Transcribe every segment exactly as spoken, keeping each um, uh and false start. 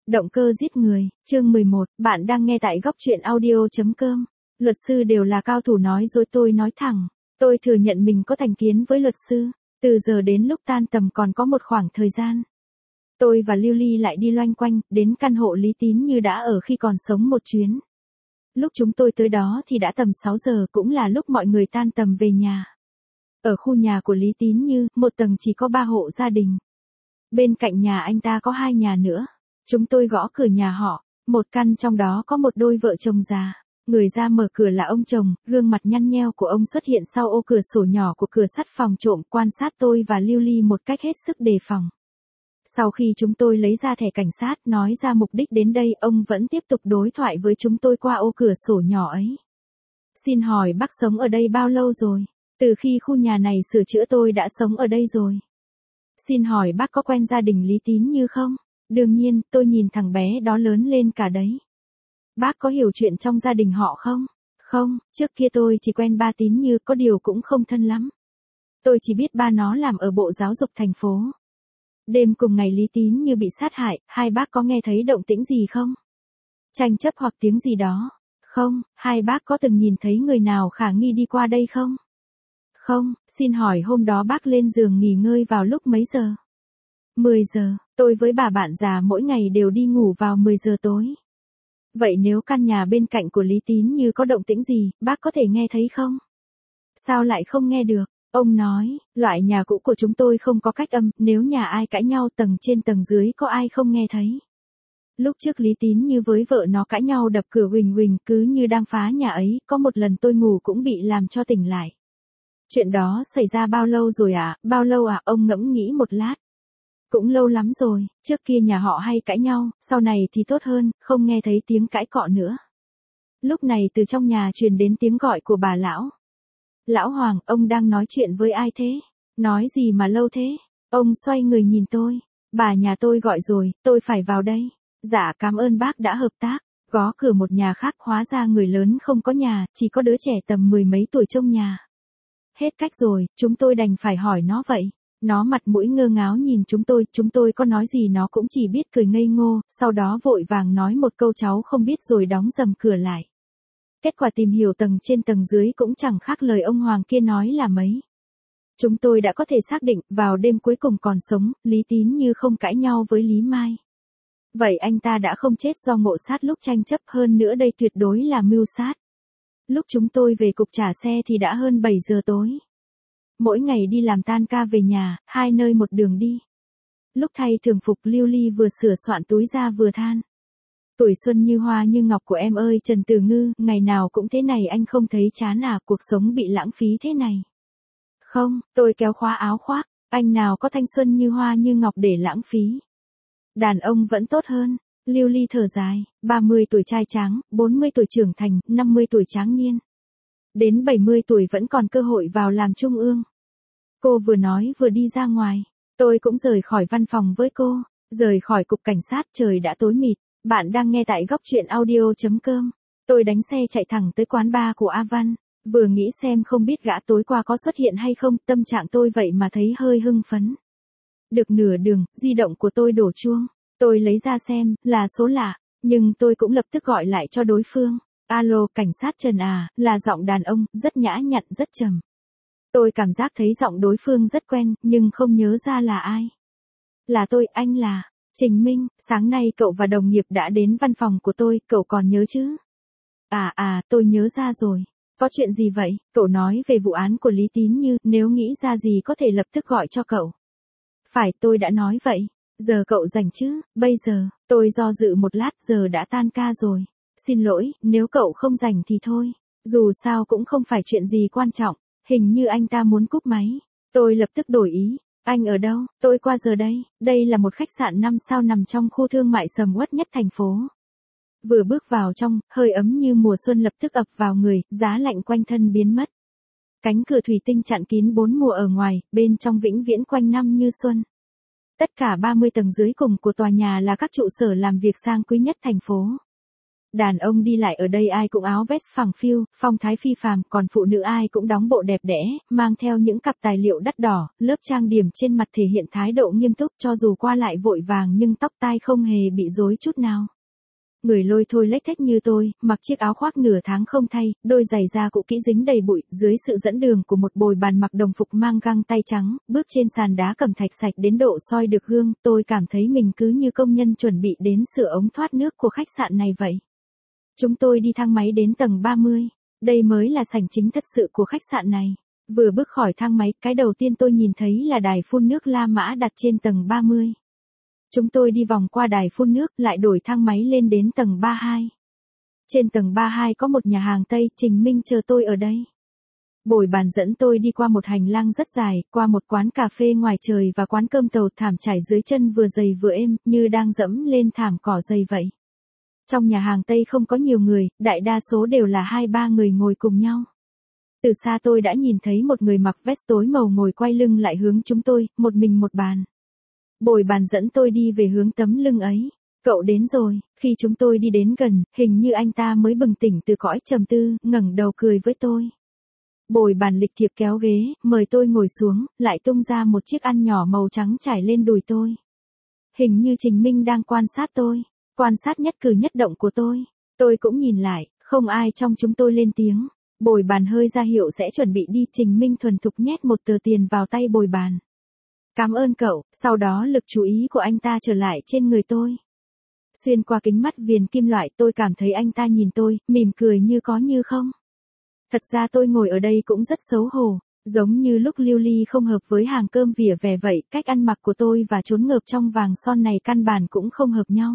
Động cơ giết người, chương mười một, bạn đang nghe tại góc truyện audio.com. Luật sư đều là cao thủ nói dối, tôi nói thẳng. Tôi thừa nhận mình có thành kiến với luật sư. Từ giờ đến lúc tan tầm còn có một khoảng thời gian. Tôi và Lưu Ly lại đi loanh quanh, đến căn hộ Lý Tín Như đã ở khi còn sống một chuyến. Lúc chúng tôi tới đó thì đã tầm sáu giờ, cũng là lúc mọi người tan tầm về nhà. Ở khu nhà của Lý Tín Như, một tầng chỉ có ba hộ gia đình. Bên cạnh nhà anh ta có hai nhà nữa. Chúng tôi gõ cửa nhà họ, một căn trong đó có một đôi vợ chồng già. Người ra mở cửa là ông chồng, gương mặt nhăn nheo của ông xuất hiện sau ô cửa sổ nhỏ của cửa sắt phòng trộm, quan sát tôi và Lưu Ly một cách hết sức đề phòng. Sau khi chúng tôi lấy ra thẻ cảnh sát, nói ra mục đích đến đây, ông vẫn tiếp tục đối thoại với chúng tôi qua ô cửa sổ nhỏ ấy. Xin hỏi bác sống ở đây bao lâu rồi? Từ khi khu nhà này sửa chữa tôi đã sống ở đây rồi. Xin hỏi bác có quen gia đình Lý Tín Như không? Đương nhiên, tôi nhìn thằng bé đó lớn lên cả đấy. Bác có hiểu chuyện trong gia đình họ không? Không, trước kia tôi chỉ quen ba Tín Như, có điều cũng không thân lắm. Tôi chỉ biết ba nó làm ở Bộ Giáo dục thành phố. Đêm cùng ngày Lý Tín Như bị sát hại, hai bác có nghe thấy động tĩnh gì không? Tranh chấp hoặc tiếng gì đó? Không, hai bác có từng nhìn thấy người nào khả nghi đi qua đây không? Không, xin hỏi hôm đó bác lên giường nghỉ ngơi vào lúc mấy giờ? mười giờ, tôi với bà bạn già mỗi ngày đều đi ngủ vào mười giờ tối. Vậy nếu căn nhà bên cạnh của Lý Tín Như có động tĩnh gì, bác có thể nghe thấy không? Sao lại không nghe được? Ông nói, loại nhà cũ của chúng tôi không có cách âm, nếu nhà ai cãi nhau tầng trên tầng dưới có ai không nghe thấy. Lúc trước Lý Tín Như với vợ nó cãi nhau đập cửa huỳnh huỳnh cứ như đang phá nhà ấy, có một lần tôi ngủ cũng bị làm cho tỉnh lại. Chuyện đó xảy ra bao lâu rồi ạ? À? Bao lâu à? Ông ngẫm nghĩ một lát. Cũng lâu lắm rồi, trước kia nhà họ hay cãi nhau, sau này thì tốt hơn, không nghe thấy tiếng cãi cọ nữa. Lúc này từ trong nhà truyền đến tiếng gọi của bà lão. Lão Hoàng, ông đang nói chuyện với ai thế? Nói gì mà lâu thế? Ông xoay người nhìn tôi. Bà nhà tôi gọi rồi, tôi phải vào đây. Dạ cảm ơn bác đã hợp tác. Gõ cửa một nhà khác, hóa ra người lớn không có nhà, chỉ có đứa trẻ tầm mười mấy tuổi trong nhà. Hết cách rồi, chúng tôi đành phải hỏi nó vậy. Nó mặt mũi ngơ ngáo nhìn chúng tôi, chúng tôi có nói gì nó cũng chỉ biết cười ngây ngô, sau đó vội vàng nói một câu cháu không biết rồi đóng dầm cửa lại. Kết quả tìm hiểu tầng trên tầng dưới cũng chẳng khác lời ông Hoàng kia nói là mấy. Chúng tôi đã có thể xác định, vào đêm cuối cùng còn sống, Lý Tín Như không cãi nhau với Lý Mai. Vậy anh ta đã không chết do ngộ sát lúc tranh chấp, hơn nữa đây tuyệt đối là mưu sát. Lúc chúng tôi về cục trả xe thì đã hơn bảy giờ tối. Mỗi ngày đi làm tan ca về nhà, hai nơi một đường đi. Lúc thay thường phục, Lưu Ly vừa sửa soạn túi ra vừa than. Tuổi xuân như hoa như ngọc của em ơi Trần Tử Ngư, ngày nào cũng thế này anh không thấy chán à, cuộc sống bị lãng phí thế này. Không, tôi kéo khóa áo khoác, anh nào có thanh xuân như hoa như ngọc để lãng phí. Đàn ông vẫn tốt hơn. Lưu Ly thở dài, ba mươi tuổi trai tráng, bốn mươi tuổi trưởng thành, năm mươi tuổi tráng niên. Đến bảy mươi tuổi vẫn còn cơ hội vào làm trung ương. Cô vừa nói vừa đi ra ngoài. Tôi cũng rời khỏi văn phòng với cô, rời khỏi cục cảnh sát, trời đã tối mịt. Bạn đang nghe tại góc truyện audio.com. Tôi đánh xe chạy thẳng tới quán bar của A Văn. Vừa nghĩ xem không biết gã tối qua có xuất hiện hay không, tâm trạng tôi vậy mà thấy hơi hưng phấn. Được nửa đường, di động của tôi đổ chuông. Tôi lấy ra xem, là số lạ, nhưng tôi cũng lập tức gọi lại cho đối phương. Alo, cảnh sát Trần à, là giọng đàn ông, rất nhã nhặn, rất trầm. Tôi cảm giác thấy giọng đối phương rất quen, nhưng không nhớ ra là ai. Là tôi, anh là Trình Minh, sáng nay cậu và đồng nghiệp đã đến văn phòng của tôi, cậu còn nhớ chứ? À à, tôi nhớ ra rồi. Có chuyện gì vậy? Cậu nói về vụ án của Lý Tín Như, nếu nghĩ ra gì có thể lập tức gọi cho cậu. Phải, tôi đã nói vậy. Giờ cậu rảnh chứ? Bây giờ, tôi do dự một lát, giờ đã tan ca rồi. Xin lỗi, nếu cậu không rảnh thì thôi. Dù sao cũng không phải chuyện gì quan trọng. Hình như anh ta muốn cúp máy. Tôi lập tức đổi ý. Anh ở đâu? Tôi qua giờ đây. Đây là một khách sạn năm sao nằm trong khu thương mại sầm uất nhất thành phố. Vừa bước vào trong, hơi ấm như mùa xuân lập tức ập vào người, giá lạnh quanh thân biến mất. Cánh cửa thủy tinh chặn kín bốn mùa ở ngoài, bên trong vĩnh viễn quanh năm như xuân. Tất cả ba mươi tầng dưới cùng của tòa nhà là các trụ sở làm việc sang quý nhất thành phố. Đàn ông đi lại ở đây ai cũng áo vest phẳng phiu, phong thái phi phàm, còn phụ nữ ai cũng đóng bộ đẹp đẽ, mang theo những cặp tài liệu đắt đỏ, lớp trang điểm trên mặt thể hiện thái độ nghiêm túc, cho dù qua lại vội vàng nhưng tóc tai không hề bị rối chút nào. Người lôi thôi lếch thếch như tôi, mặc chiếc áo khoác nửa tháng không thay, đôi giày da cũ kỹ dính đầy bụi, dưới sự dẫn đường của một bồi bàn mặc đồng phục mang găng tay trắng, bước trên sàn đá cẩm thạch sạch đến độ soi được gương, tôi cảm thấy mình cứ như công nhân chuẩn bị đến sửa ống thoát nước của khách sạn này vậy. Chúng tôi đi thang máy đến tầng ba mươi, đây mới là sảnh chính thật sự của khách sạn này. Vừa bước khỏi thang máy, cái đầu tiên tôi nhìn thấy là đài phun nước La Mã đặt trên tầng ba mươi. Chúng tôi đi vòng qua đài phun nước, lại đổi thang máy lên đến tầng ba mươi hai. Trên tầng ba mươi hai có một nhà hàng Tây, Trình Minh chờ tôi ở đây. Bồi bàn dẫn tôi đi qua một hành lang rất dài, qua một quán cà phê ngoài trời và quán cơm tàu, thảm trải dưới chân vừa dày vừa êm, như đang dẫm lên thảm cỏ dày vậy. Trong nhà hàng Tây không có nhiều người, đại đa số đều là hai ba người ngồi cùng nhau. Từ xa tôi đã nhìn thấy một người mặc vest tối màu ngồi quay lưng lại hướng chúng tôi, một mình một bàn. Bồi bàn dẫn tôi đi về hướng tấm lưng ấy. Cậu đến rồi. Khi chúng tôi đi đến gần, hình như anh ta mới bừng tỉnh từ cõi trầm tư, ngẩng đầu cười với tôi. Bồi bàn lịch thiệp kéo ghế, mời tôi ngồi xuống, lại tung ra một chiếc ăn nhỏ màu trắng trải lên đùi tôi. Hình như Trình Minh đang quan sát tôi, quan sát nhất cử nhất động của tôi. Tôi cũng nhìn lại, không ai trong chúng tôi lên tiếng. Bồi bàn hơi ra hiệu sẽ chuẩn bị đi, Trình Minh thuần thục nhét một tờ tiền vào tay bồi bàn. Cảm ơn cậu, sau đó lực chú ý của anh ta trở lại trên người tôi. Xuyên qua kính mắt viền kim loại tôi cảm thấy anh ta nhìn tôi, mỉm cười như có như không. Thật ra tôi ngồi ở đây cũng rất xấu hổ, giống như lúc Lưu Ly không hợp với hàng cơm vỉa hè vậy, cách ăn mặc của tôi và chốn ngợp trong vàng son này căn bản cũng không hợp nhau.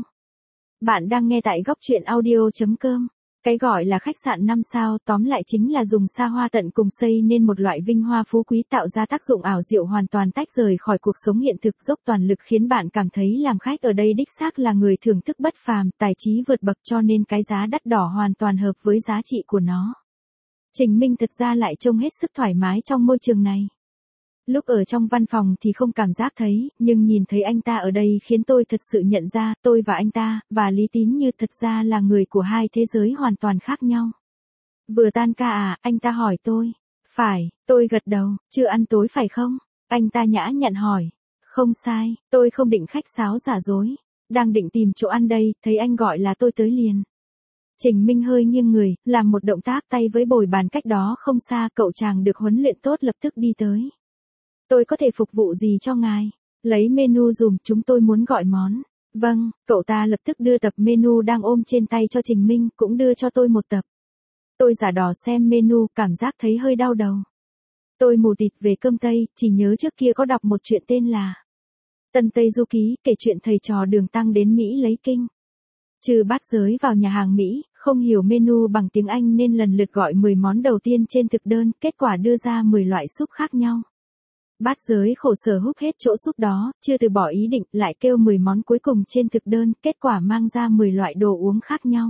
Bạn đang nghe tại góc truyện audio chấm com. Cái gọi là khách sạn năm sao tóm lại chính là dùng xa hoa tận cùng xây nên một loại vinh hoa phú quý tạo ra tác dụng ảo diệu hoàn toàn tách rời khỏi cuộc sống hiện thực, dốc toàn lực khiến bạn cảm thấy làm khách ở đây đích xác là người thưởng thức bất phàm, tài trí vượt bậc, cho nên cái giá đắt đỏ hoàn toàn hợp với giá trị của nó. Trình Minh thật ra lại trông hết sức thoải mái trong môi trường này. Lúc ở trong văn phòng thì không cảm giác thấy, nhưng nhìn thấy anh ta ở đây khiến tôi thật sự nhận ra, tôi và anh ta, và Lý Tín Như thật ra là người của hai thế giới hoàn toàn khác nhau. Vừa tan ca à, anh ta hỏi tôi. Phải, tôi gật đầu, chưa ăn tối phải không? Anh ta nhã nhặn hỏi. Không sai, tôi không định khách sáo giả dối. Đang định tìm chỗ ăn đây, thấy anh gọi là tôi tới liền. Trình Minh hơi nghiêng người, làm một động tác tay với bồi bàn cách đó không xa, cậu chàng được huấn luyện tốt lập tức đi tới. Tôi có thể phục vụ gì cho ngài? Lấy menu dùm, chúng tôi muốn gọi món. Vâng, cậu ta lập tức đưa tập menu đang ôm trên tay cho Trình Minh, cũng đưa cho tôi một tập. Tôi giả đò xem menu, cảm giác thấy hơi đau đầu. Tôi mù tịt về cơm Tây, chỉ nhớ trước kia có đọc một chuyện tên là Tân Tây Du Ký, kể chuyện thầy trò Đường Tăng đến Mỹ lấy kinh. Trừ bát giới vào nhà hàng Mỹ, không hiểu menu bằng tiếng Anh nên lần lượt gọi mười món đầu tiên trên thực đơn, kết quả đưa ra mười loại súp khác nhau. Bát giới khổ sở húp hết chỗ súp đó, chưa từ bỏ ý định, lại kêu mười món cuối cùng trên thực đơn, kết quả mang ra mười loại đồ uống khác nhau.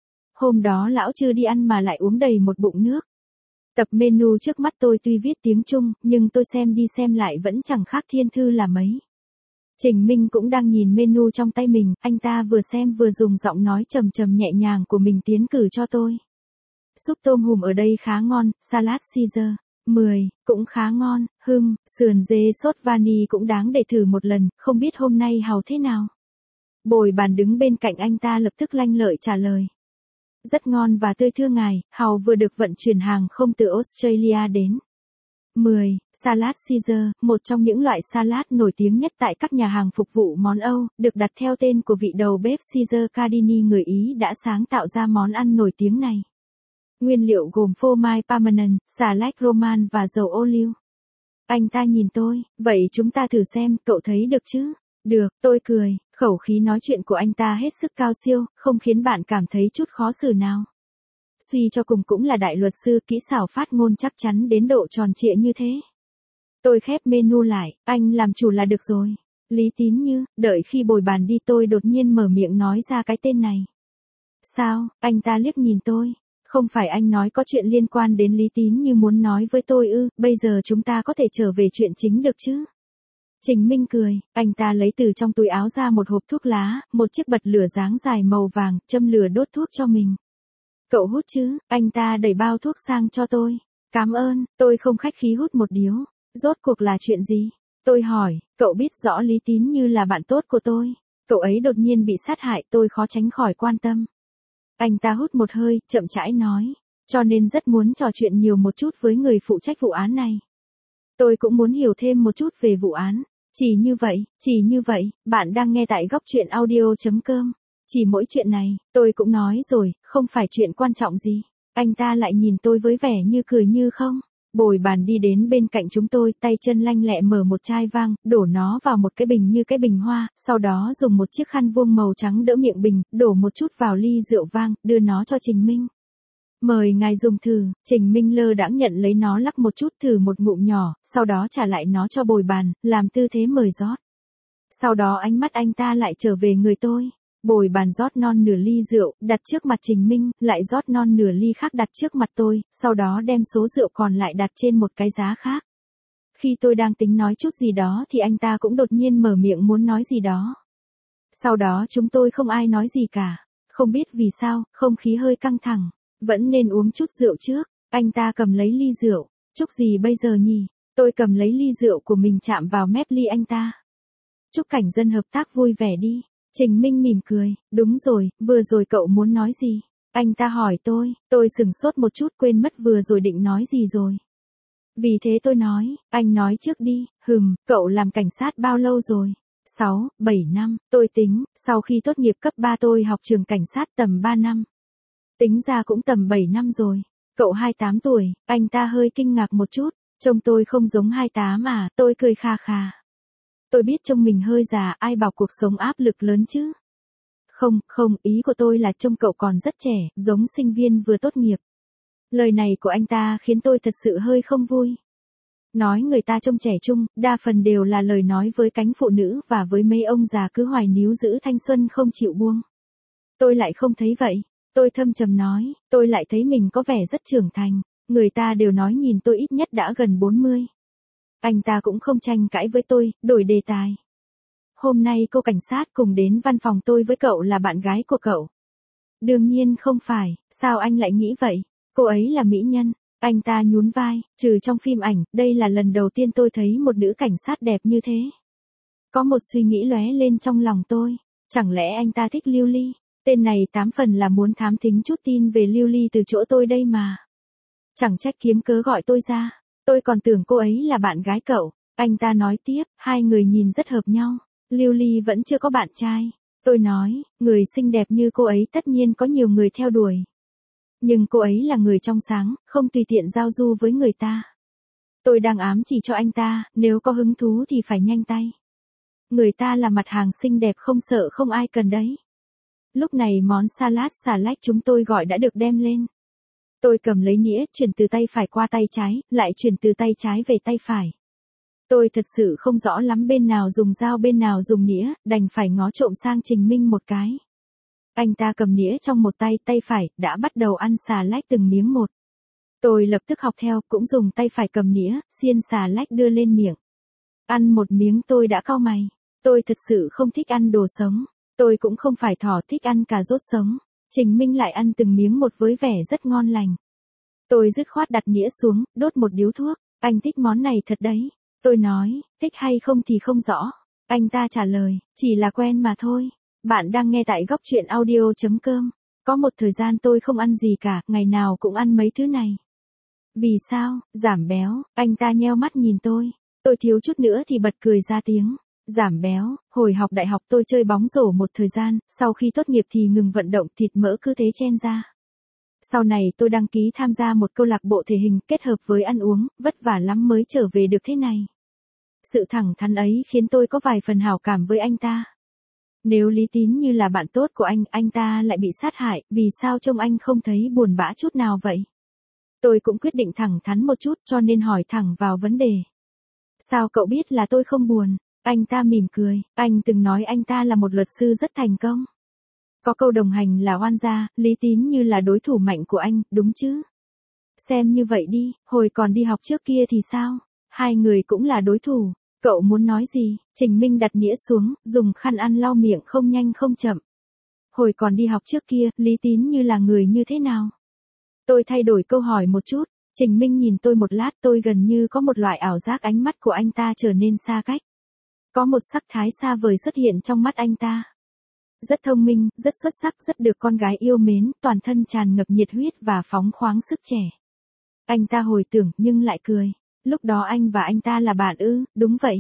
Hôm đó lão chưa đi ăn mà lại uống đầy một bụng nước. Tập menu trước mắt tôi tuy viết tiếng Trung, nhưng tôi xem đi xem lại vẫn chẳng khác thiên thư là mấy. Trình Minh cũng đang nhìn menu trong tay mình, anh ta vừa xem vừa dùng giọng nói trầm trầm nhẹ nhàng của mình tiến cử cho tôi. Súp tôm hùm ở đây khá ngon, salad Caesar. mười, cũng khá ngon, hừm, sườn dê sốt vani cũng đáng để thử một lần, không biết hôm nay Hào thế nào. Bồi bàn đứng bên cạnh anh ta lập tức lanh lợi trả lời. Rất ngon và tươi thưa ngài, Hào vừa được vận chuyển hàng không từ Australia đến. mười. Salad Caesar, một trong những loại salad nổi tiếng nhất tại các nhà hàng phục vụ món Âu, được đặt theo tên của vị đầu bếp Caesar Cardini người Ý đã sáng tạo ra món ăn nổi tiếng này. Nguyên liệu gồm phô mai Parmesan, xà lách Roman và dầu ô liu. Anh ta nhìn tôi, vậy chúng ta thử xem, cậu thấy được chứ? Được, tôi cười, khẩu khí nói chuyện của anh ta hết sức cao siêu, không khiến bạn cảm thấy chút khó xử nào. Suy cho cùng cũng là đại luật sư, kỹ xảo phát ngôn chắc chắn đến độ tròn trịa như thế. Tôi khép menu lại, anh làm chủ là được rồi. Lý Tín Như, đợi khi bồi bàn đi tôi đột nhiên mở miệng nói ra cái tên này. Sao, anh ta liếc nhìn tôi. Không phải anh nói có chuyện liên quan đến Lý Tín Như muốn nói với tôi ư, bây giờ chúng ta có thể trở về chuyện chính được chứ? Trình Minh cười, anh ta lấy từ trong túi áo ra một hộp thuốc lá, một chiếc bật lửa dáng dài màu vàng, châm lửa đốt thuốc cho mình. Cậu hút chứ? Anh ta đẩy bao thuốc sang cho tôi. Cảm ơn, tôi không khách khí hút một điếu. Rốt cuộc là chuyện gì? Tôi hỏi, cậu biết rõ Lý Tín Như là bạn tốt của tôi. Cậu ấy đột nhiên bị sát hại, tôi khó tránh khỏi quan tâm. Anh ta hút một hơi, chậm rãi nói. Cho nên rất muốn trò chuyện nhiều một chút với người phụ trách vụ án này. Tôi cũng muốn hiểu thêm một chút về vụ án. Chỉ như vậy, chỉ như vậy, bạn đang nghe tại góc truyện audio.com. Chỉ mỗi chuyện này, tôi cũng nói rồi, không phải chuyện quan trọng gì. Anh ta lại nhìn tôi với vẻ như cười như không. Bồi bàn đi đến bên cạnh chúng tôi, tay chân lanh lẹ mở một chai vang, đổ nó vào một cái bình như cái bình hoa, sau đó dùng một chiếc khăn vuông màu trắng đỡ miệng bình, đổ một chút vào ly rượu vang, đưa nó cho Trình Minh. Mời ngài dùng thử. Trình Minh lơ đãng nhận lấy nó lắc một chút thử một ngụm nhỏ, sau đó trả lại nó cho bồi bàn, làm tư thế mời rót. Sau đó ánh mắt anh ta lại trở về người tôi. Bồi bàn rót non nửa ly rượu, đặt trước mặt Trình Minh, lại rót non nửa ly khác đặt trước mặt tôi, sau đó đem số rượu còn lại đặt trên một cái giá khác. Khi tôi đang tính nói chút gì đó thì anh ta cũng đột nhiên mở miệng muốn nói gì đó. Sau đó chúng tôi không ai nói gì cả. Không biết vì sao, không khí hơi căng thẳng. Vẫn nên uống chút rượu trước. Anh ta cầm lấy ly rượu. Chúc gì bây giờ nhỉ? Tôi cầm lấy ly rượu của mình chạm vào mép ly anh ta. Chúc cảnh dân hợp tác vui vẻ đi. Trình Minh mỉm cười, đúng rồi, vừa rồi cậu muốn nói gì? Anh ta hỏi tôi, tôi sừng sốt một chút quên mất vừa rồi định nói gì rồi. Vì thế tôi nói, anh nói trước đi, hừm, cậu làm cảnh sát bao lâu rồi? sáu, bảy năm, tôi tính, sau khi tốt nghiệp cấp ba tôi học trường cảnh sát tầm ba năm. Tính ra cũng tầm bảy năm rồi. Cậu hai mươi tám tuổi, anh ta hơi kinh ngạc một chút, trông tôi không giống hai mươi tám à, tôi cười kha kha. Tôi biết trông mình hơi già, ai bảo cuộc sống áp lực lớn chứ. Không, không, ý của tôi là trông cậu còn rất trẻ, giống sinh viên vừa tốt nghiệp. Lời này của anh ta khiến tôi thật sự hơi không vui. Nói người ta trông trẻ trung, đa phần đều là lời nói với cánh phụ nữ và với mấy ông già cứ hoài níu giữ thanh xuân không chịu buông. Tôi lại không thấy vậy. Tôi thâm trầm nói, tôi lại thấy mình có vẻ rất trưởng thành. Người ta đều nói nhìn tôi ít nhất đã gần bốn mươi. Anh ta cũng không tranh cãi với tôi, đổi đề tài. Hôm nay cô cảnh sát cùng đến văn phòng tôi với cậu là bạn gái của cậu. Đương nhiên không phải, sao anh lại nghĩ vậy? Cô ấy là mỹ nhân. Anh ta nhún vai, trừ trong phim ảnh, đây là lần đầu tiên tôi thấy một nữ cảnh sát đẹp như thế. Có một suy nghĩ lóe lên trong lòng tôi. Chẳng lẽ anh ta thích Lưu Ly? Tên này tám phần là muốn thám thính chút tin về Lưu Ly từ chỗ tôi đây mà. Chẳng trách kiếm cớ gọi tôi ra. Tôi còn tưởng cô ấy là bạn gái cậu. Anh ta nói tiếp, hai người nhìn rất hợp nhau. Lưu Ly vẫn chưa có bạn trai. Tôi nói, người xinh đẹp như cô ấy tất nhiên có nhiều người theo đuổi. Nhưng cô ấy là người trong sáng, không tùy tiện giao du với người ta. Tôi đang ám chỉ cho anh ta, nếu có hứng thú thì phải nhanh tay. Người ta là mặt hàng xinh đẹp không sợ không ai cần đấy. Lúc này món salad xà lách chúng tôi gọi đã được đem lên. Tôi cầm lấy nĩa, chuyển từ tay phải qua tay trái, lại chuyển từ tay trái về tay phải. Tôi thật sự không rõ lắm bên nào dùng dao bên nào dùng nĩa, đành phải ngó trộm sang Trình Minh một cái. Anh ta cầm nĩa trong một tay, tay phải, đã bắt đầu ăn xà lách từng miếng một. Tôi lập tức học theo, cũng dùng tay phải cầm nĩa, xiên xà lách đưa lên miệng. Ăn một miếng tôi đã cau mày. Tôi thật sự không thích ăn đồ sống. Tôi cũng không phải thỏ thích ăn cà rốt sống. Trình Minh lại ăn từng miếng một với vẻ rất ngon lành. Tôi dứt khoát đặt nĩa xuống, đốt một điếu thuốc. Anh thích món này thật đấy. Tôi nói, thích hay không thì không rõ. Anh ta trả lời, chỉ là quen mà thôi. Bạn đang nghe tại góc truyện audio.com. Có một thời gian tôi không ăn gì cả, ngày nào cũng ăn mấy thứ này. Vì sao? Giảm béo. Anh ta nheo mắt nhìn tôi. Tôi thiếu chút nữa thì bật cười ra tiếng. Giảm béo, hồi học đại học tôi chơi bóng rổ một thời gian, sau khi tốt nghiệp thì ngừng vận động, thịt mỡ cứ thế chen ra. Sau này tôi đăng ký tham gia một câu lạc bộ thể hình kết hợp với ăn uống, vất vả lắm mới trở về được thế này. Sự thẳng thắn ấy khiến tôi có vài phần hảo cảm với anh ta. Nếu Lý Tín Như là bạn tốt của anh, anh ta lại bị sát hại, vì sao trông anh không thấy buồn bã chút nào vậy? Tôi cũng quyết định thẳng thắn một chút cho nên hỏi thẳng vào vấn đề. Sao cậu biết là tôi không buồn? Anh ta mỉm cười, anh từng nói anh ta là một luật sư rất thành công. Có câu đồng hành là oan gia, Lý Tín Như là đối thủ mạnh của anh, đúng chứ? Xem như vậy đi, hồi còn đi học trước kia thì sao? Hai người cũng là đối thủ. Cậu muốn nói gì? Trình Minh đặt đĩa xuống, dùng khăn ăn lau miệng không nhanh không chậm. Hồi còn đi học trước kia, Lý Tín Như là người như thế nào? Tôi thay đổi câu hỏi một chút. Trình Minh nhìn tôi một lát, tôi gần như có một loại ảo giác ánh mắt của anh ta trở nên xa cách. Có một sắc thái xa vời xuất hiện trong mắt anh ta. Rất thông minh, rất xuất sắc, rất được con gái yêu mến, toàn thân tràn ngập nhiệt huyết và phóng khoáng sức trẻ. Anh ta hồi tưởng nhưng lại cười. Lúc đó anh và anh ta là bạn ư? Đúng vậy.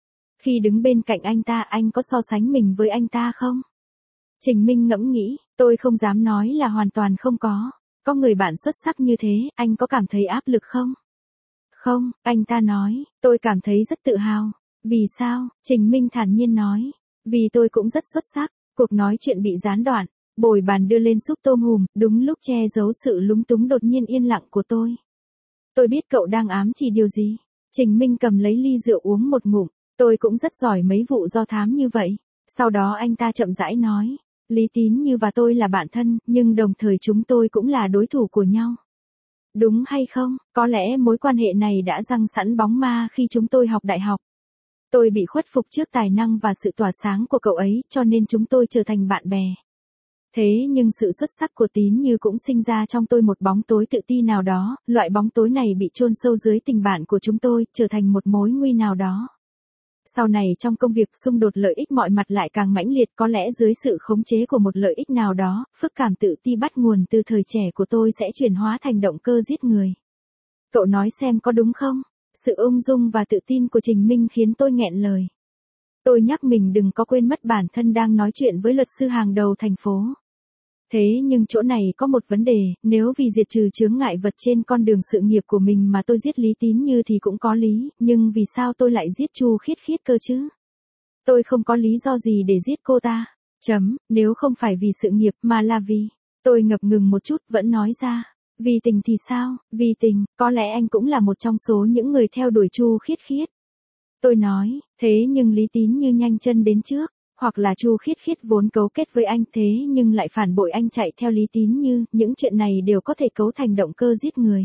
Khi đứng bên cạnh anh ta, anh có so sánh mình với anh ta không? Trình Minh ngẫm nghĩ, tôi không dám nói là hoàn toàn không có. Có người bạn xuất sắc như thế, anh có cảm thấy áp lực không? Không, anh ta nói, tôi cảm thấy rất tự hào. Vì sao? Trình Minh thản nhiên nói. Vì tôi cũng rất xuất sắc. Cuộc nói chuyện bị gián đoạn. Bồi bàn đưa lên súp tôm hùm, đúng lúc che giấu sự lúng túng đột nhiên yên lặng của tôi. Tôi biết cậu đang ám chỉ điều gì. Trình Minh cầm lấy ly rượu uống một ngụm. Tôi cũng rất giỏi mấy vụ do thám như vậy. Sau đó anh ta chậm rãi nói. Lý Tín Như và tôi là bạn thân, nhưng đồng thời chúng tôi cũng là đối thủ của nhau. Đúng hay không? Có lẽ mối quan hệ này đã răng sẵn bóng ma khi chúng tôi học đại học. Tôi bị khuất phục trước tài năng và sự tỏa sáng của cậu ấy, cho nên chúng tôi trở thành bạn bè. Thế nhưng sự xuất sắc của Tín Như cũng sinh ra trong tôi một bóng tối tự ti nào đó, loại bóng tối này bị chôn sâu dưới tình bạn của chúng tôi, trở thành một mối nguy nào đó. Sau này trong công việc xung đột lợi ích mọi mặt lại càng mãnh liệt, có lẽ dưới sự khống chế của một lợi ích nào đó, phức cảm tự ti bắt nguồn từ thời trẻ của tôi sẽ chuyển hóa thành động cơ giết người. Cậu nói xem có đúng không? Sự ung dung và tự tin của Trình Minh khiến tôi nghẹn lời. Tôi nhắc mình đừng có quên mất bản thân đang nói chuyện với luật sư hàng đầu thành phố. Thế nhưng chỗ này có một vấn đề, nếu vì diệt trừ chướng ngại vật trên con đường sự nghiệp của mình mà tôi giết Lý Tín Như thì cũng có lý, nhưng vì sao tôi lại giết Chu Khiết Khiết cơ chứ? Tôi không có lý do gì để giết cô ta. Chấm, nếu không phải vì sự nghiệp mà là vì... Tôi ngập ngừng một chút vẫn nói ra. Vì tình thì sao? Vì tình, có lẽ anh cũng là một trong số những người theo đuổi Chu Khiết Khiết. Tôi nói, thế nhưng Lý Tín Như nhanh chân đến trước. Hoặc là Chu Khiết Khiết vốn cấu kết với anh thế nhưng lại phản bội anh chạy theo Lý Tín Như, những chuyện này đều có thể cấu thành động cơ giết người.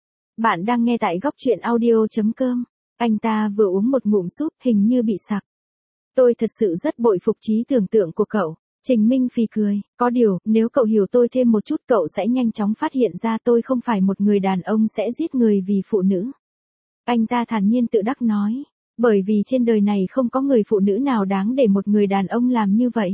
Bạn đang nghe tại góc truyện audio chấm com. Anh ta vừa uống một ngụm súp, hình như bị sặc. Tôi thật sự rất bội phục trí tưởng tượng của cậu. Trình Minh phì cười, có điều, nếu cậu hiểu tôi thêm một chút cậu sẽ nhanh chóng phát hiện ra tôi không phải một người đàn ông sẽ giết người vì phụ nữ. Anh ta thản nhiên tự đắc nói. Bởi vì trên đời này không có người phụ nữ nào đáng để một người đàn ông làm như vậy.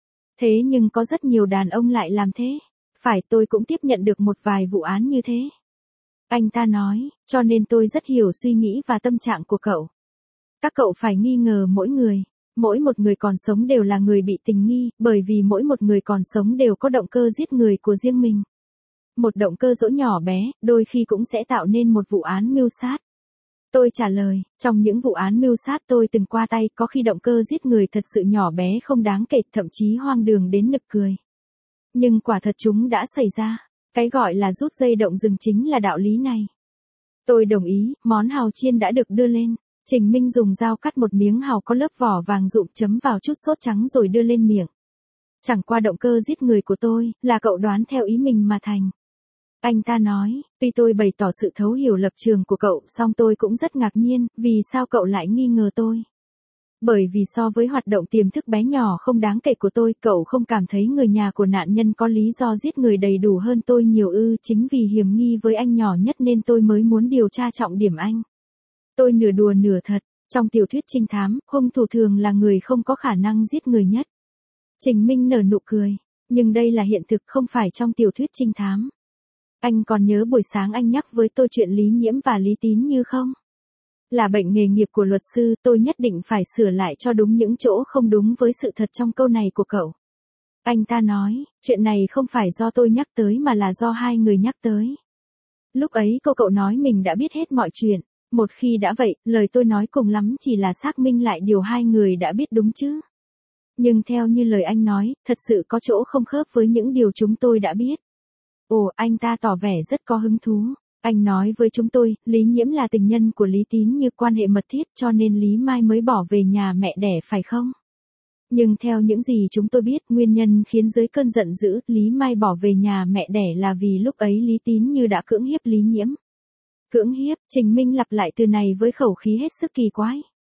Thế nhưng có rất nhiều đàn ông lại làm thế. Phải, tôi cũng tiếp nhận được một vài vụ án như thế. Anh ta nói, cho nên tôi rất hiểu suy nghĩ và tâm trạng của cậu. Các cậu phải nghi ngờ mỗi người. Mỗi một người còn sống đều là người bị tình nghi, bởi vì mỗi một người còn sống đều có động cơ giết người của riêng mình. Một động cơ dỗ nhỏ bé, đôi khi cũng sẽ tạo nên một vụ án mưu sát. Tôi trả lời, trong những vụ án mưu sát tôi từng qua tay, có khi động cơ giết người thật sự nhỏ bé không đáng kể, thậm chí hoang đường đến nực cười. Nhưng quả thật chúng đã xảy ra. Cái gọi là rút dây động rừng chính là đạo lý này. Tôi đồng ý, món hàu chiên đã được đưa lên. Trình Minh dùng dao cắt một miếng hàu có lớp vỏ vàng rụm, chấm vào chút sốt trắng rồi đưa lên miệng. Chẳng qua động cơ giết người của tôi, là cậu đoán theo ý mình mà thành. Anh ta nói, tuy tôi bày tỏ sự thấu hiểu lập trường của cậu, song tôi cũng rất ngạc nhiên, vì sao cậu lại nghi ngờ tôi. Bởi vì so với hoạt động tiềm thức bé nhỏ không đáng kể của tôi, cậu không cảm thấy người nhà của nạn nhân có lý do giết người đầy đủ hơn tôi nhiều ư? Chính vì hiểm nghi với anh nhỏ nhất nên tôi mới muốn điều tra trọng điểm anh. Tôi nửa đùa nửa thật, trong tiểu thuyết trinh thám, hung thủ thường là người không có khả năng giết người nhất. Trình Minh nở nụ cười, nhưng đây là hiện thực không phải trong tiểu thuyết trinh thám. Anh còn nhớ buổi sáng anh nhắc với tôi chuyện Lý Nhiễm và Lý Tín Như không? Là bệnh nghề nghiệp của luật sư, tôi nhất định phải sửa lại cho đúng những chỗ không đúng với sự thật trong câu này của cậu. Anh ta nói, chuyện này không phải do tôi nhắc tới mà là do hai người nhắc tới. Lúc ấy cô cậu nói mình đã biết hết mọi chuyện. Một khi đã vậy, lời tôi nói cùng lắm chỉ là xác minh lại điều hai người đã biết đúng chứ. Nhưng theo như lời anh nói, thật sự có chỗ không khớp với những điều chúng tôi đã biết. Ồ, anh ta tỏ vẻ rất có hứng thú. Anh nói với chúng tôi, Lý Nhiễm là tình nhân của Lý Tín Như, quan hệ mật thiết, cho nên Lý Mai mới bỏ về nhà mẹ đẻ phải không? Nhưng theo những gì chúng tôi biết, nguyên nhân khiến dưới cơn giận dữ, Lý Mai bỏ về nhà mẹ đẻ là vì lúc ấy Lý Tín Như đã cưỡng hiếp Lý Nhiễm. Cưỡng hiếp, Trình Minh lặp lại từ này với khẩu khí hết sức kỳ quái.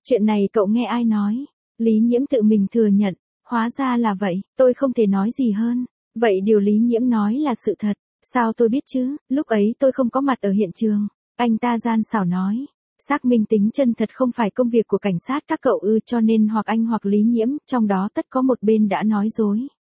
Chuyện này cậu nghe ai nói? Lý Nhiễm tự mình thừa nhận. Hóa ra là vậy, tôi không thể nói gì hơn. Vậy điều Lý Nhiễm nói là sự thật. Sao tôi biết chứ, lúc ấy tôi không có mặt ở hiện trường. Anh ta gian xảo nói. Xác minh tính chân thật không phải công việc của cảnh sát các cậu ư, cho nên hoặc anh hoặc Lý Nhiễm, trong đó tất có một bên đã nói dối.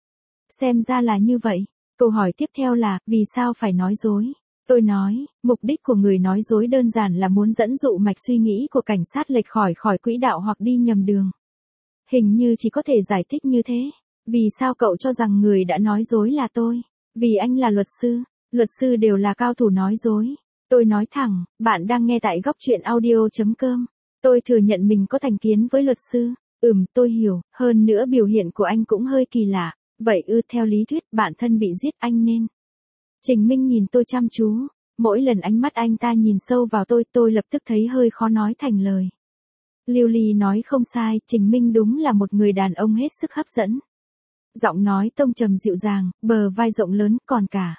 Xem ra là như vậy. Câu hỏi tiếp theo là, vì sao phải nói dối? Tôi nói, mục đích của người nói dối đơn giản là muốn dẫn dụ mạch suy nghĩ của cảnh sát lệch khỏi khỏi quỹ đạo hoặc đi nhầm đường. Hình như chỉ có thể giải thích như thế. Vì sao cậu cho rằng người đã nói dối là tôi? Vì anh là luật sư. Luật sư đều là cao thủ nói dối. Tôi nói thẳng, bạn đang nghe tại góc truyện audio.com. Tôi thừa nhận mình có thành kiến với luật sư. Ừm, tôi hiểu, hơn nữa biểu hiện của anh cũng hơi kỳ lạ. Vậy ư, theo lý thuyết, bạn thân bị giết anh nên. Trình Minh nhìn tôi chăm chú. Mỗi lần ánh mắt anh ta nhìn sâu vào tôi, tôi lập tức thấy hơi khó nói thành lời. Lưu Ly nói không sai, Trình Minh đúng là một người đàn ông hết sức hấp dẫn. Giọng nói tông trầm dịu dàng, bờ vai rộng lớn, còn cả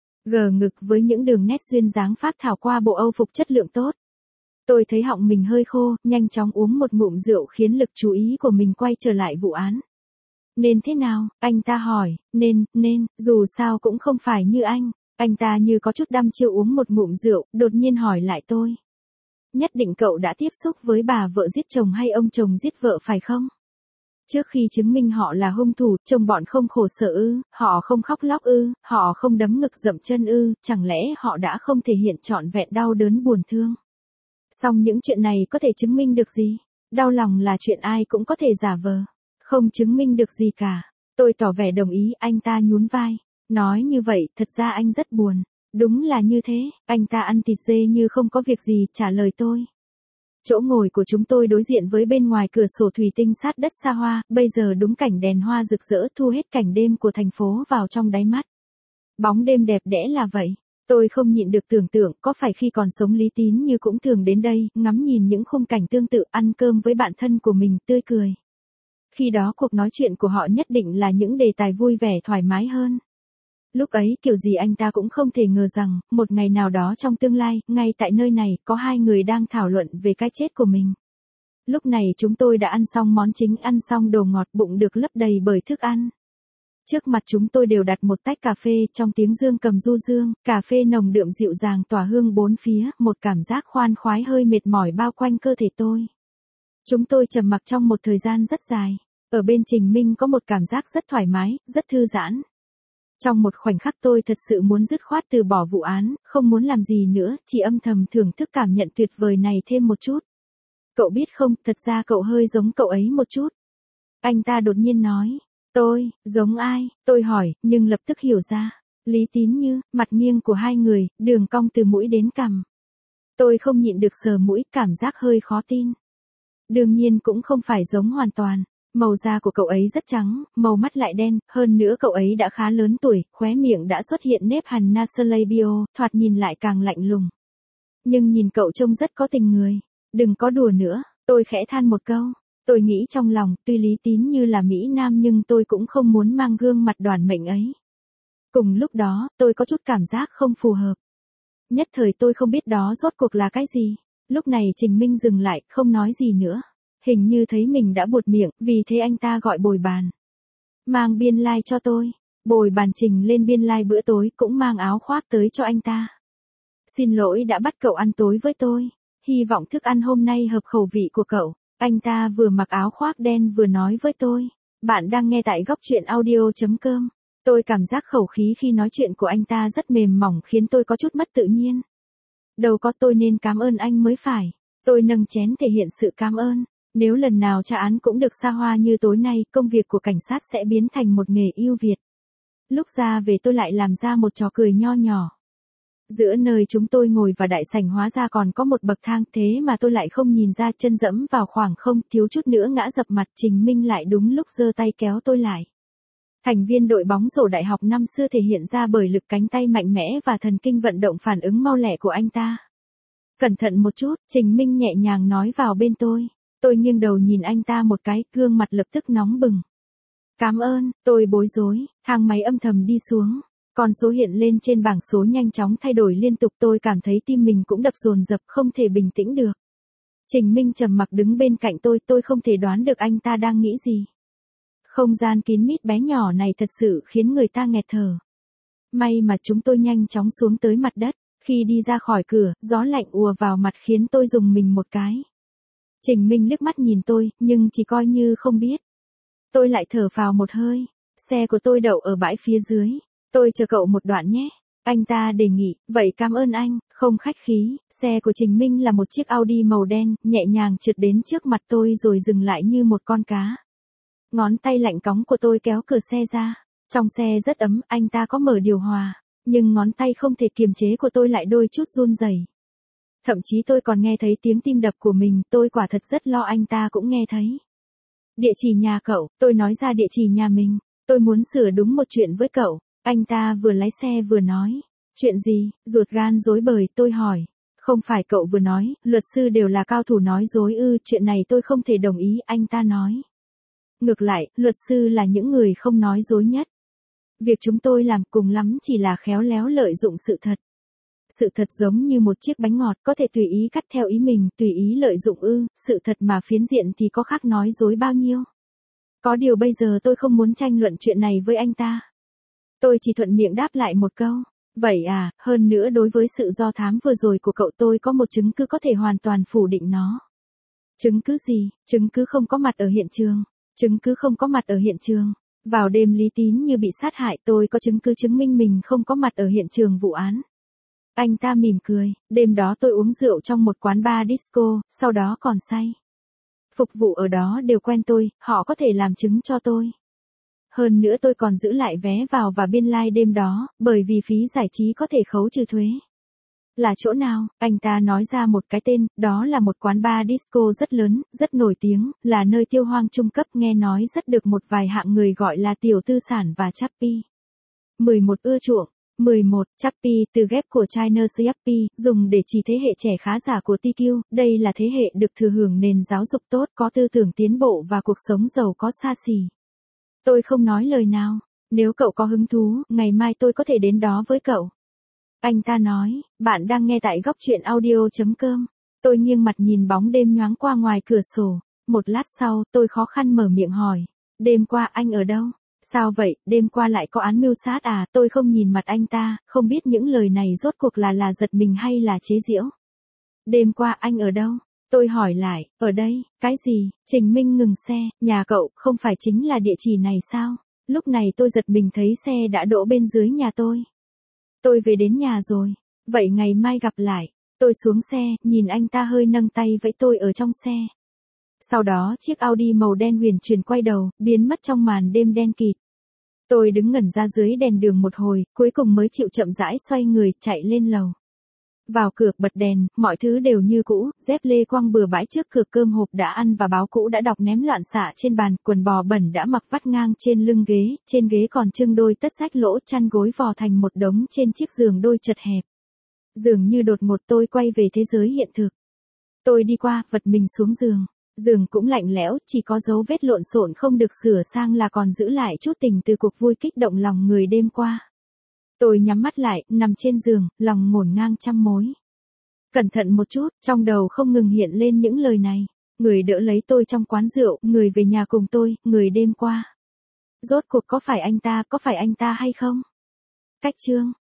gờ ngực với những đường nét duyên dáng phác thảo qua bộ âu phục chất lượng tốt. Tôi thấy họng mình hơi khô, nhanh chóng uống một ngụm rượu khiến lực chú ý của mình quay trở lại vụ án. Nên thế nào? Anh ta hỏi. Nên, nên, dù sao cũng không phải như anh. Anh ta như có chút đăm chiêu uống một ngụm rượu, đột nhiên hỏi lại tôi. Nhất định cậu đã tiếp xúc với bà vợ giết chồng hay ông chồng giết vợ phải không? Trước khi chứng minh họ là hung thủ, chồng bọn không khổ sở ư, họ không khóc lóc ư, họ không đấm ngực dậm chân ư, chẳng lẽ họ đã không thể hiện trọn vẹn đau đớn buồn thương? Song những chuyện này có thể chứng minh được gì? Đau lòng là chuyện ai cũng có thể giả vờ. Không chứng minh được gì cả. Tôi tỏ vẻ đồng ý, anh ta nhún vai. Nói như vậy, thật ra anh rất buồn. Đúng là như thế, anh ta ăn thịt dê như không có việc gì, trả lời tôi. Chỗ ngồi của chúng tôi đối diện với bên ngoài cửa sổ thủy tinh sát đất xa hoa, bây giờ đúng cảnh đèn hoa rực rỡ thu hết cảnh đêm của thành phố vào trong đáy mắt. Bóng đêm đẹp đẽ là vậy. Tôi không nhịn được tưởng tượng có phải khi còn sống Lý Tín Như cũng thường đến đây, ngắm nhìn những khung cảnh tương tự, ăn cơm với bạn thân của mình, tươi cười. Khi đó cuộc nói chuyện của họ nhất định là những đề tài vui vẻ thoải mái hơn. Lúc ấy kiểu gì anh ta cũng không thể ngờ rằng, một ngày nào đó trong tương lai, ngay tại nơi này, có hai người đang thảo luận về cái chết của mình. Lúc này chúng tôi đã ăn xong món chính, ăn xong đồ ngọt, bụng được lấp đầy bởi thức ăn. Trước mặt chúng tôi đều đặt một tách cà phê, trong tiếng dương cầm du dương, cà phê nồng đượm dịu dàng tỏa hương bốn phía, một cảm giác khoan khoái hơi mệt mỏi bao quanh cơ thể tôi. Chúng tôi trầm mặc trong một thời gian rất dài. Ở bên Trình Minh có một cảm giác rất thoải mái, rất thư giãn. Trong một khoảnh khắc tôi thật sự muốn dứt khoát từ bỏ vụ án, không muốn làm gì nữa, chỉ âm thầm thưởng thức cảm nhận tuyệt vời này thêm một chút. Cậu biết không, thật ra cậu hơi giống cậu ấy một chút. Anh ta đột nhiên nói. Tôi, giống ai? Tôi hỏi, nhưng lập tức hiểu ra. Lý Tín Như, mặt nghiêng của hai người, đường cong từ mũi đến cằm. Tôi không nhịn được sờ mũi, cảm giác hơi khó tin. Đương nhiên cũng không phải giống hoàn toàn. Màu da của cậu ấy rất trắng, màu mắt lại đen, hơn nữa cậu ấy đã khá lớn tuổi, khóe miệng đã xuất hiện nếp hằn nasolabial, thoạt nhìn lại càng lạnh lùng. Nhưng nhìn cậu trông rất có tình người. Đừng có đùa nữa, tôi khẽ than một câu. Tôi nghĩ trong lòng, tuy Lý Tín Như là Mỹ Nam nhưng tôi cũng không muốn mang gương mặt đoản mệnh ấy. Cùng lúc đó, tôi có chút cảm giác không phù hợp. Nhất thời tôi không biết đó rốt cuộc là cái gì. Lúc này Trình Minh dừng lại, không nói gì nữa. Hình như thấy mình đã buột miệng, vì thế anh ta gọi bồi bàn. Mang biên lai cho tôi. Bồi bàn trình lên biên lai bữa tối, cũng mang áo khoác tới cho anh ta. Xin lỗi đã bắt cậu ăn tối với tôi. Hy vọng thức ăn hôm nay hợp khẩu vị của cậu. Anh ta vừa mặc áo khoác đen vừa nói với tôi. Bạn đang nghe tại góc truyện audio.com. Tôi cảm giác khẩu khí khi nói chuyện của anh ta rất mềm mỏng khiến tôi có chút mất tự nhiên. Đâu có, tôi nên cảm ơn anh mới phải. Tôi nâng chén thể hiện sự cảm ơn. Nếu lần nào tra án cũng được xa hoa như tối nay, công việc của cảnh sát sẽ biến thành một nghề ưu việt. Lúc ra về tôi lại làm ra một trò cười nho nhỏ. Giữa nơi chúng tôi ngồi và đại sảnh hóa ra còn có một bậc thang, thế mà tôi lại không nhìn ra, chân dẫm vào khoảng không, thiếu chút nữa ngã dập mặt. Trình Minh lại đúng lúc giơ tay kéo tôi lại. Thành viên đội bóng rổ đại học năm xưa thể hiện ra bởi lực cánh tay mạnh mẽ và thần kinh vận động phản ứng mau lẹ của anh ta. Cẩn thận một chút, Trình Minh nhẹ nhàng nói vào bên tôi. Tôi nghiêng đầu nhìn anh ta một cái, gương mặt lập tức nóng bừng. Cảm ơn, tôi bối rối, thang máy âm thầm đi xuống. Con số hiện lên trên bảng số nhanh chóng thay đổi liên tục, tôi cảm thấy tim mình cũng đập dồn dập, không thể bình tĩnh được. Trình Minh trầm mặc đứng bên cạnh tôi, tôi không thể đoán được anh ta đang nghĩ gì. Không gian kín mít bé nhỏ này thật sự khiến người ta nghẹt thở. May mà chúng tôi nhanh chóng xuống tới mặt đất. Khi đi ra khỏi cửa, gió lạnh ùa vào mặt khiến tôi rùng mình một cái. Trình Minh liếc mắt nhìn tôi, nhưng chỉ coi như không biết. Tôi lại thở phào một hơi. Xe của tôi đậu ở bãi phía dưới. Tôi chờ cậu một đoạn nhé. Anh ta đề nghị, vậy cảm ơn anh, không khách khí. Xe của Trình Minh là một chiếc Audi màu đen, nhẹ nhàng trượt đến trước mặt tôi rồi dừng lại như một con cá. Ngón tay lạnh cóng của tôi kéo cửa xe ra. Trong xe rất ấm, anh ta có mở điều hòa. Nhưng ngón tay không thể kiềm chế của tôi lại đôi chút run rẩy. Thậm chí tôi còn nghe thấy tiếng tim đập của mình, tôi quả thật rất lo anh ta cũng nghe thấy. Địa chỉ nhà cậu, tôi nói ra địa chỉ nhà mình. Tôi muốn sửa đúng một chuyện với cậu. Anh ta vừa lái xe vừa nói. Chuyện gì, ruột gan rối bời, tôi hỏi. Không phải cậu vừa nói, luật sư đều là cao thủ nói dối ư, chuyện này tôi không thể đồng ý, anh ta nói. Ngược lại, luật sư là những người không nói dối nhất. Việc chúng tôi làm cùng lắm chỉ là khéo léo lợi dụng sự thật. Sự thật giống như một chiếc bánh ngọt có thể tùy ý cắt theo ý mình, tùy ý lợi dụng ư, sự thật mà phiến diện thì có khác nói dối bao nhiêu. Có điều bây giờ tôi không muốn tranh luận chuyện này với anh ta. Tôi chỉ thuận miệng đáp lại một câu. Vậy à, hơn nữa đối với sự do thám vừa rồi của cậu tôi có một chứng cứ có thể hoàn toàn phủ định nó. Chứng cứ gì? Chứng cứ không có mặt ở hiện trường. Chứng cứ không có mặt ở hiện trường. Vào đêm Lý Tín Như bị sát hại tôi có chứng cứ chứng minh mình không có mặt ở hiện trường vụ án. Anh ta mỉm cười, đêm đó tôi uống rượu trong một quán bar disco, sau đó còn say. Phục vụ ở đó đều quen tôi, họ có thể làm chứng cho tôi. Hơn nữa tôi còn giữ lại vé vào và biên lai like đêm đó, bởi vì phí giải trí có thể khấu trừ thuế. Là chỗ nào? Anh ta nói ra một cái tên, đó là một quán bar disco rất lớn, rất nổi tiếng, là nơi tiêu hoang trung cấp, nghe nói rất được một vài hạng người gọi là tiểu tư sản và chappy. mười một ưa chuộng. mười một. Chappy, từ ghép của China Chappy, dùng để chỉ thế hệ trẻ khá giả của tê quy, đây là thế hệ được thừa hưởng nền giáo dục tốt, có tư tưởng tiến bộ và cuộc sống giàu có xa xỉ. Tôi không nói lời nào. Nếu cậu có hứng thú, ngày mai tôi có thể đến đó với cậu. Anh ta nói, bạn đang nghe tại góc truyện audio chấm com. Tôi nghiêng mặt nhìn bóng đêm nhoáng qua ngoài cửa sổ. Một lát sau, tôi khó khăn mở miệng hỏi. Đêm qua anh ở đâu? Sao vậy, đêm qua lại có án mưu sát à? Tôi không nhìn mặt anh ta, không biết những lời này rốt cuộc là là giật mình hay là chế giễu. Đêm qua anh ở đâu? Tôi hỏi lại, ở đây, cái gì? Trình Minh ngừng xe, nhà cậu, không phải chính là địa chỉ này sao? Lúc này tôi giật mình thấy xe đã đỗ bên dưới nhà tôi. Tôi về đến nhà rồi. Vậy ngày mai gặp lại. Tôi xuống xe, nhìn anh ta hơi nâng tay vẫy tôi ở trong xe. Sau đó chiếc Audi màu đen huyền chuyển quay đầu, biến mất trong màn đêm đen kịt. Tôi đứng ngẩn ra dưới đèn đường một hồi, cuối cùng mới chịu chậm rãi xoay người, chạy lên lầu. Vào cửa, bật đèn, mọi thứ đều như cũ, dép lê quăng bừa bãi trước cửa, cơm hộp đã ăn và báo cũ đã đọc ném loạn xạ trên bàn, quần bò bẩn đã mặc vắt ngang trên lưng ghế, trên ghế còn trưng đôi tất rách lỗ, chăn gối vò thành một đống trên chiếc giường đôi chật hẹp. Dường như đột ngột tôi quay về thế giới hiện thực. Tôi đi qua, vật mình xuống giường. Giường cũng lạnh lẽo, chỉ có dấu vết lộn xộn không được sửa sang là còn giữ lại chút tình từ cuộc vui kích động lòng người đêm qua. Tôi nhắm mắt lại, nằm trên giường, lòng ngổn ngang trăm mối. Cẩn thận một chút, trong đầu không ngừng hiện lên những lời này. Người đỡ lấy tôi trong quán rượu, người về nhà cùng tôi, người đêm qua. Rốt cuộc có phải anh ta, có phải anh ta hay không? Cách chương.